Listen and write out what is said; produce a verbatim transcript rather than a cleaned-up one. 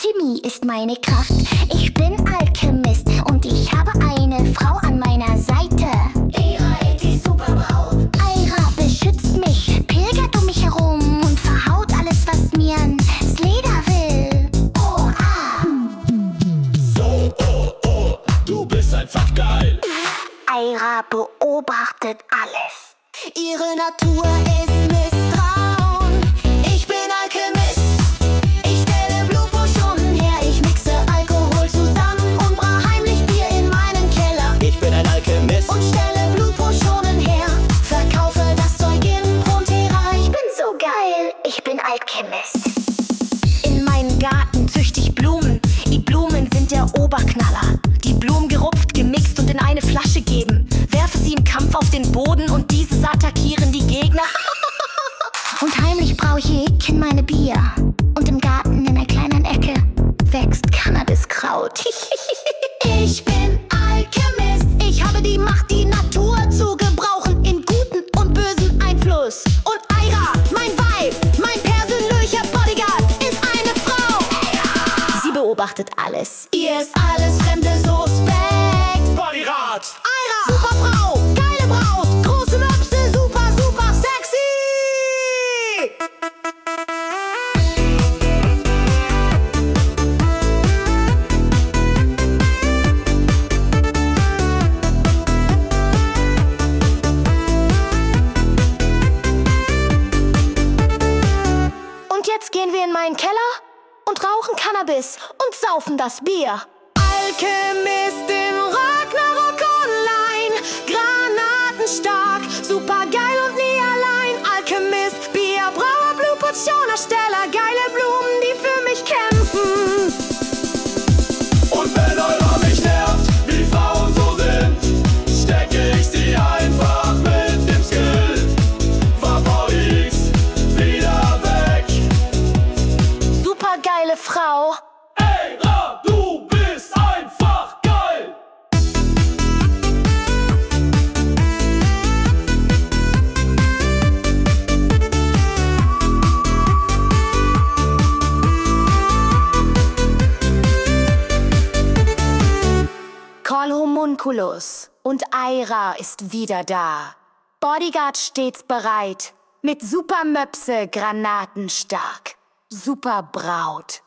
Alchemie ist meine Kraft. Ich bin Alchemist und ich habe eine Frau an meiner Seite. Aira, die Superbraut. Aira beschützt mich, pilgert um mich herum und verhaut alles, was mir ans Leder will. Oh, ah. So, oh, oh, du bist einfach geil. Aira beobachtet alles. Ihre Natur ist Misstrauen. Ich bin Alchemist. Ich stelle Blutpotionen her. Ich mixe Alkohol zusammen und brauch heimlich Bier in meinen Keller. Ich bin ein Alchemist Und stelle Blutpotionen her. Verkaufe das Zeug in Frontera. Ich bin So geil, ich bin Alchemist. in meinem Garten züchte ich Blumen. Die Blumen sind der Oberknaller. Die Blumen gerupft, gemixt und in eine Flasche geben. Werfe sie im Kampf auf den Boden und dieses attackieren die Gegner. Und heimlich brauche ich in meine Bier. Und im Garten in einer kleinen Ecke wächst Cannabiskraut. Ich bin Alchemist. Ich habe die Macht, die Natur zu gebrauchen in guten und bösen Einfluss. Und Aira, mein Weib, mein persönlicher Bodyguard, ist eine Frau. Sie beobachtet alles. Ihr ist alles Fremde suspekt. Bodyguard. Aira, super Frau, geile Braut, große Möpse, super, super sexy. Und jetzt gehen wir in meinen Keller und rauchen Cannabis und saufen das Bier. Alchemistin, Ragnarok online, granatenstark, super geil und nie allein. Alchemist, Bier, Brauer, Blutpotion, Ersteller, geile Blumen, die für mich kämpfen. Und wenn Eura mich nervt, wie Frauen so sind, stecke ich sie einfach mit dem Skill. Vaporix, wieder weg. Super geile Frau. Aira, du bist einfach geil. Call Homunculus und Aira ist wieder da. Bodyguard stets bereit. Mit Supermöpse granatenstark. Super Braut.